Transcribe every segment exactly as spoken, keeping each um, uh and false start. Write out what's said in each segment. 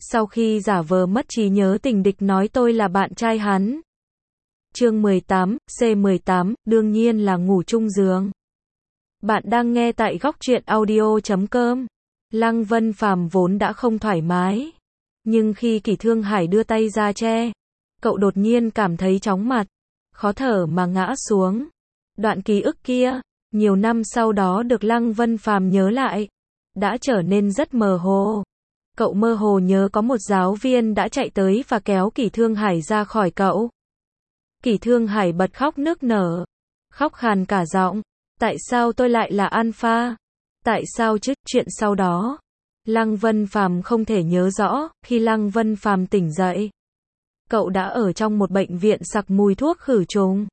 Sau khi giả vờ mất trí nhớ tình địch nói tôi là bạn trai hắn. Chương mười tám, C mười tám, đương nhiên là ngủ chung giường. Bạn đang nghe tại góc truyện audio chấm com. Lăng Vân Phàm vốn đã không thoải mái. Nhưng khi Kỷ Thương Hải đưa tay ra che, cậu đột nhiên cảm thấy chóng mặt, khó thở mà ngã xuống. Đoạn ký ức kia, nhiều năm sau đó được Lăng Vân Phàm nhớ lại, đã trở nên rất mơ hồ. Cậu mơ hồ nhớ có một giáo viên đã chạy tới và kéo Kỷ Thương Hải ra khỏi cậu. Kỷ Thương Hải bật khóc nức nở, khóc khàn cả giọng. Tại sao tôi lại là alpha? Tại sao chứ? Chuyện sau đó, Lăng Vân Phàm không thể nhớ rõ. Khi Lăng Vân Phàm tỉnh dậy, cậu đã ở trong một bệnh viện sặc mùi thuốc khử trùng.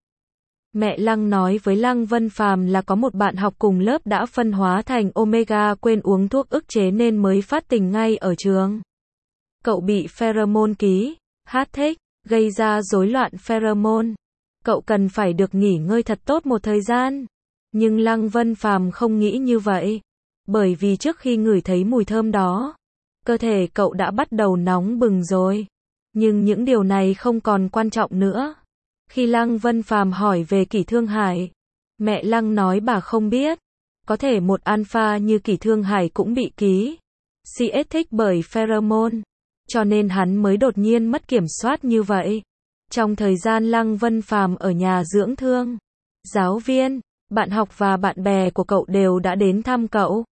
Mẹ Lăng nói với Lăng Vân Phàm là có một bạn học cùng lớp đã phân hóa thành Omega, quên uống thuốc ức chế nên mới phát tình ngay ở trường. Cậu bị pheromone ký hát thích gây ra rối loạn pheromone. Cậu cần phải được nghỉ ngơi thật tốt một thời gian. Nhưng Lăng Vân Phàm không nghĩ như vậy, bởi vì trước khi ngửi thấy mùi thơm đó, cơ thể cậu đã bắt đầu nóng bừng rồi. Nhưng những điều này không còn quan trọng nữa. Khi Lăng Vân Phàm hỏi về Kỷ Thương Hải, mẹ Lăng nói bà không biết. Có thể một alpha như Kỷ Thương Hải cũng bị ký xê ét thích bởi pheromone, cho nên hắn mới đột nhiên mất kiểm soát như vậy. Trong thời gian Lăng Vân Phàm ở nhà dưỡng thương, giáo viên, bạn học và bạn bè của cậu đều đã đến thăm cậu.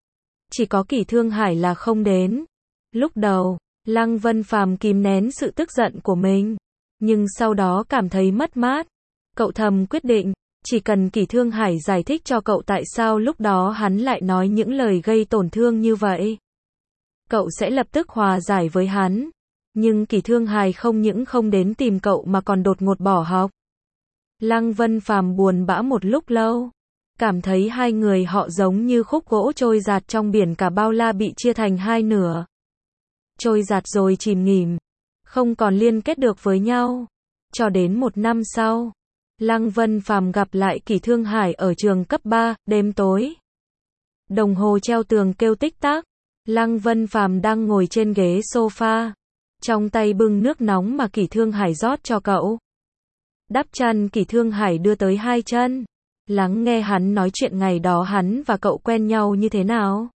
Chỉ có Kỷ Thương Hải là không đến. Lúc đầu, Lăng Vân Phàm kìm nén sự tức giận của mình, nhưng sau đó cảm thấy mất mát. Cậu thầm quyết định, chỉ cần Kỷ Thương Hải giải thích cho cậu tại sao lúc đó hắn lại nói những lời gây tổn thương như vậy, cậu sẽ lập tức hòa giải với hắn. Nhưng Kỷ Thương Hải không những không đến tìm cậu mà còn đột ngột bỏ học. Lăng Vân Phàm buồn bã một lúc lâu, cảm thấy hai người họ giống như khúc gỗ trôi dạt trong biển cả bao la bị chia thành hai nửa. Trôi dạt rồi chìm nghỉm, không còn liên kết được với nhau. Cho đến một năm sau, Lăng Vân Phàm gặp lại Kỷ Thương Hải ở trường cấp ba, đêm tối. Đồng hồ treo tường kêu tích tắc. Lăng Vân Phàm đang ngồi trên ghế sofa, trong tay bưng nước nóng mà Kỷ Thương Hải rót cho cậu. Đắp chăn Kỷ Thương Hải đưa tới hai chân, lắng nghe hắn nói chuyện ngày đó hắn và cậu quen nhau như thế nào.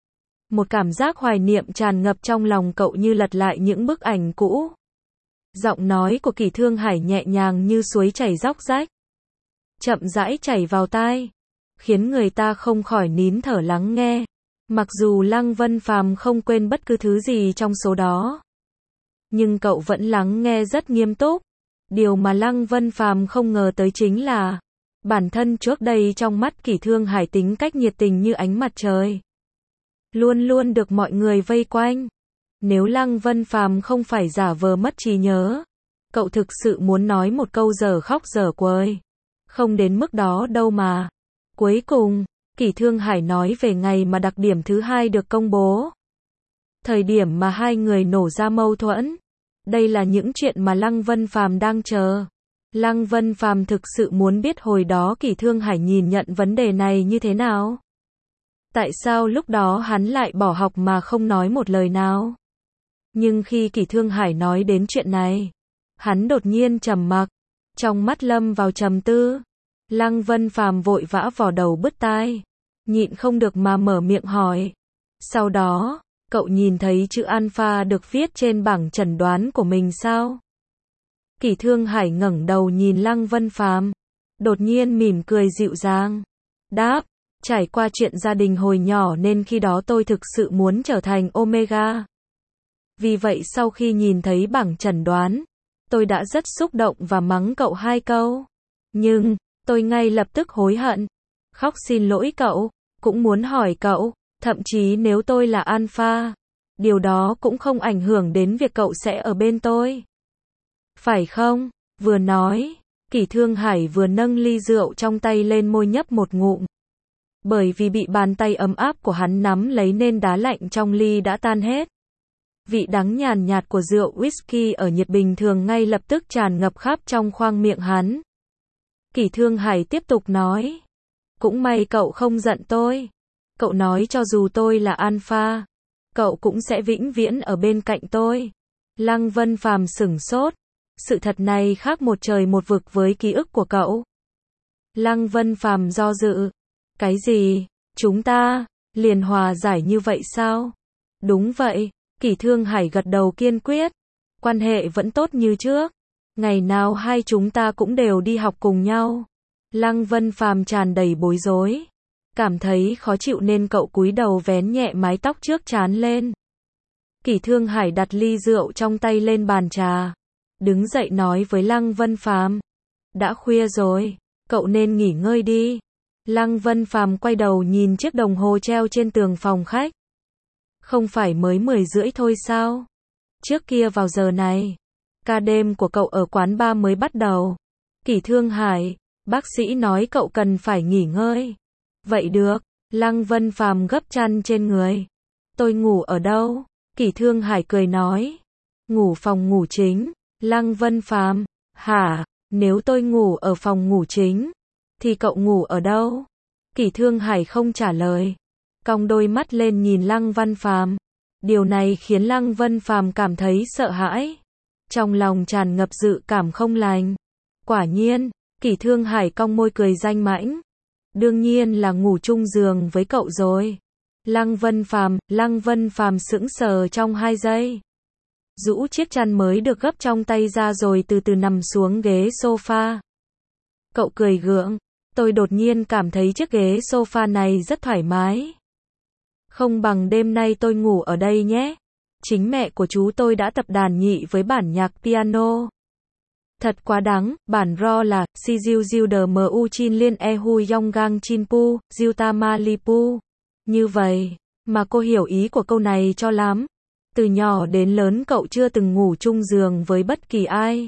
Một cảm giác hoài niệm tràn ngập trong lòng cậu như lật lại những bức ảnh cũ. Giọng nói của Kỷ Thương Hải nhẹ nhàng như suối chảy róc rách, chậm rãi chảy vào tai, khiến người ta không khỏi nín thở lắng nghe. Mặc dù Lăng Vân Phàm không quên bất cứ thứ gì trong số đó, nhưng cậu vẫn lắng nghe rất nghiêm túc. Điều mà Lăng Vân Phàm không ngờ tới chính là, bản thân trước đây trong mắt Kỷ Thương Hải tính cách nhiệt tình như ánh mặt trời, luôn luôn được mọi người vây quanh. Nếu Lăng Vân Phàm không phải giả vờ mất trí nhớ, cậu thực sự muốn nói một câu dở khóc dở quơi. Không đến mức đó đâu mà. Cuối cùng, Kỷ Thương Hải nói về ngày mà đặc điểm thứ hai được công bố. Thời điểm mà hai người nổ ra mâu thuẫn. Đây là những chuyện mà Lăng Vân Phàm đang chờ. Lăng Vân Phàm thực sự muốn biết hồi đó Kỷ Thương Hải nhìn nhận vấn đề này như thế nào. Tại sao lúc đó hắn lại bỏ học mà không nói một lời nào? Nhưng khi Kỷ Thương Hải nói đến chuyện này, hắn đột nhiên trầm mặc, trong mắt lâm vào trầm tư. Lăng Vân Phàm vội vã vò đầu bứt tai, nhịn không được mà mở miệng hỏi. Sau đó, cậu nhìn thấy chữ alpha được viết trên bảng chẩn đoán của mình sao? Kỷ Thương Hải ngẩng đầu nhìn Lăng Vân Phàm, đột nhiên mỉm cười dịu dàng, đáp, trải qua chuyện gia đình hồi nhỏ nên khi đó tôi thực sự muốn trở thành Omega. Vì vậy sau khi nhìn thấy bảng chẩn đoán, tôi đã rất xúc động và mắng cậu hai câu. Nhưng, tôi ngay lập tức hối hận, khóc xin lỗi cậu, cũng muốn hỏi cậu, thậm chí nếu tôi là alpha, điều đó cũng không ảnh hưởng đến việc cậu sẽ ở bên tôi. Phải không? Vừa nói, Kỷ Thương Hải vừa nâng ly rượu trong tay lên môi nhấp một ngụm. Bởi vì bị bàn tay ấm áp của hắn nắm lấy nên đá lạnh trong ly đã tan hết. Vị đắng nhàn nhạt của rượu whisky ở nhiệt bình thường ngay lập tức tràn ngập khắp trong khoang miệng hắn. Kỷ Thương Hải tiếp tục nói. Cũng may cậu không giận tôi. Cậu nói cho dù tôi là alpha, cậu cũng sẽ vĩnh viễn ở bên cạnh tôi. Lăng Vân Phàm sửng sốt. Sự thật này khác một trời một vực với ký ức của cậu. Lăng Vân Phàm do dự. Cái gì? Chúng ta liền hòa giải như vậy sao? Đúng vậy. Kỷ Thương Hải gật đầu kiên quyết. Quan hệ vẫn tốt như trước. Ngày nào hai chúng ta cũng đều đi học cùng nhau. Lăng Vân Phàm tràn đầy bối rối. Cảm thấy khó chịu nên cậu cúi đầu vén nhẹ mái tóc trước trán lên. Kỷ Thương Hải đặt ly rượu trong tay lên bàn trà. Đứng dậy nói với Lăng Vân Phàm. Đã khuya rồi, cậu nên nghỉ ngơi đi. Lăng Vân Phàm quay đầu nhìn chiếc đồng hồ treo trên tường phòng khách. Không phải mới mười rưỡi thôi sao? Trước kia vào giờ này, ca đêm của cậu ở quán bar mới bắt đầu. Kỷ Thương Hải, bác sĩ nói cậu cần phải nghỉ ngơi. Vậy được, Lăng Vân Phàm gấp chăn trên người. Tôi ngủ ở đâu? Kỷ Thương Hải cười nói. Ngủ phòng ngủ chính. Lăng Vân Phàm, hả, nếu tôi ngủ ở phòng ngủ chính, thì cậu ngủ ở đâu? Kỷ Thương Hải không trả lời. Cong đôi mắt lên nhìn Lăng Vân Phàm. Điều này khiến Lăng Vân Phàm cảm thấy sợ hãi. Trong lòng tràn ngập dự cảm không lành. Quả nhiên, Kỷ Thương Hải cong môi cười danh mãnh. Đương nhiên là ngủ chung giường với cậu rồi. Lăng Vân Phàm, Lăng Vân Phàm sững sờ trong hai giây. Rũ chiếc chăn mới được gấp trong tay ra rồi từ từ nằm xuống ghế sofa. Cậu cười gượng. Tôi đột nhiên cảm thấy chiếc ghế sofa này rất thoải mái. Không bằng đêm nay tôi ngủ ở đây nhé. Chính mẹ của chú tôi đã tập đàn nhị với bản nhạc piano. Thật quá đáng, bản ro là si diu diu đờ mu chin liên e hu yong gang chin pu, diu ta ma li pu. Như vậy, mà cô hiểu ý của câu này cho lắm. Từ nhỏ đến lớn cậu chưa từng ngủ chung giường với bất kỳ ai.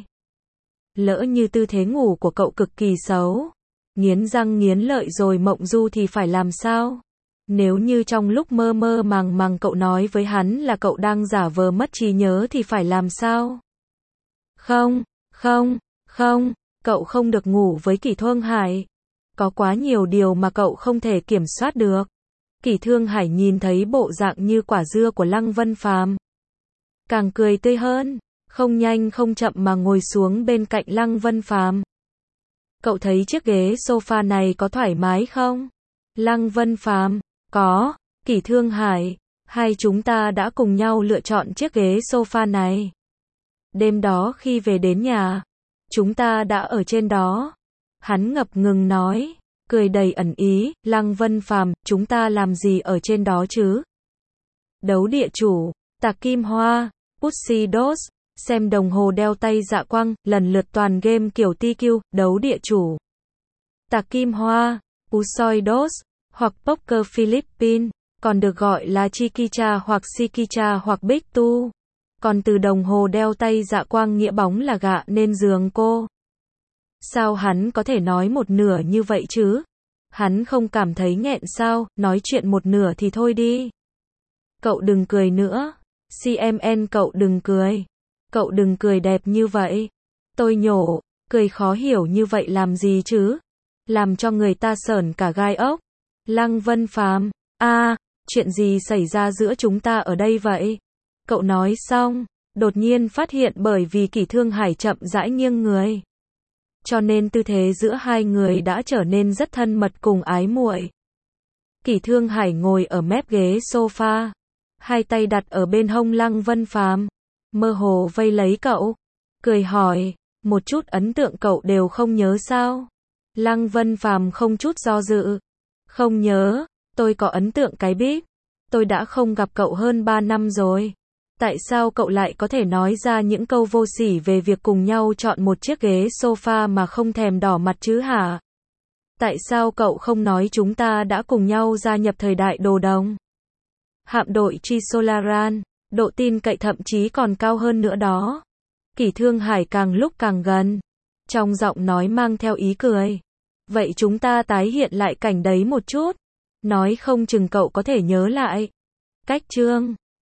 Lỡ như tư thế ngủ của cậu cực kỳ xấu, nghiến răng nghiến lợi rồi mộng du thì phải làm sao? Nếu như trong lúc mơ mơ màng màng cậu nói với hắn là cậu đang giả vờ mất trí nhớ thì phải làm sao? Không, không, không, cậu không được ngủ với Kỷ Thương Hải. Có quá nhiều điều mà cậu không thể kiểm soát được. Kỷ Thương Hải nhìn thấy bộ dạng như quả dưa của Lăng Vân Phàm, càng cười tươi hơn, không nhanh không chậm mà ngồi xuống bên cạnh Lăng Vân Phàm. Cậu thấy chiếc ghế sofa này có thoải mái không? Lăng Vân Phàm, có. Kỷ Thương Hải, hai chúng ta đã cùng nhau lựa chọn chiếc ghế sofa này. Đêm đó khi về đến nhà, chúng ta đã ở trên đó. Hắn ngập ngừng nói, cười đầy ẩn ý. Lăng Vân Phàm, chúng ta làm gì ở trên đó chứ? Đấu địa chủ, tạc kim hoa, Pussy Dos, xem đồng hồ đeo tay dạ quang, lần lượt toàn game kiểu tê quy, đấu địa chủ, tạc kim hoa, Pussy Dos, hoặc Poker Philippines, còn được gọi là Chikicha hoặc Sikicha hoặc Big Tu. Còn từ đồng hồ đeo tay dạ quang nghĩa bóng là gạ nên giường cô. Sao hắn có thể nói một nửa như vậy chứ? Hắn không cảm thấy nghẹn sao? Nói chuyện một nửa thì thôi đi. Cậu đừng cười nữa. xê em en cậu đừng cười. Cậu đừng cười đẹp như vậy. Tôi nhổ, cười khó hiểu như vậy làm gì chứ? Làm cho người ta sởn cả gai ốc. Lăng Vân Phàm, a, à, chuyện gì xảy ra giữa chúng ta ở đây vậy? Cậu nói xong, đột nhiên phát hiện bởi vì Kỷ Thương Hải chậm rãi nghiêng người, cho nên tư thế giữa hai người đã trở nên rất thân mật cùng ái muội. Kỷ Thương Hải ngồi ở mép ghế sofa, hai tay đặt ở bên hông Lăng Vân Phàm, mơ hồ vây lấy cậu, cười hỏi, một chút ấn tượng cậu đều không nhớ sao? Lăng Vân Phàm không chút do dự, không nhớ, tôi có ấn tượng cái bíp, tôi đã không gặp cậu hơn ba năm rồi. Tại sao cậu lại có thể nói ra những câu vô sỉ về việc cùng nhau chọn một chiếc ghế sofa mà không thèm đỏ mặt chứ hả? Tại sao cậu không nói chúng ta đã cùng nhau gia nhập thời đại đồ đồng? Hạm đội Chisolaran, độ tin cậy thậm chí còn cao hơn nữa đó. Kỷ Thương Hải càng lúc càng gần, trong giọng nói mang theo ý cười. Vậy chúng ta tái hiện lại cảnh đấy một chút. Nói không chừng cậu có thể nhớ lại. Cách chương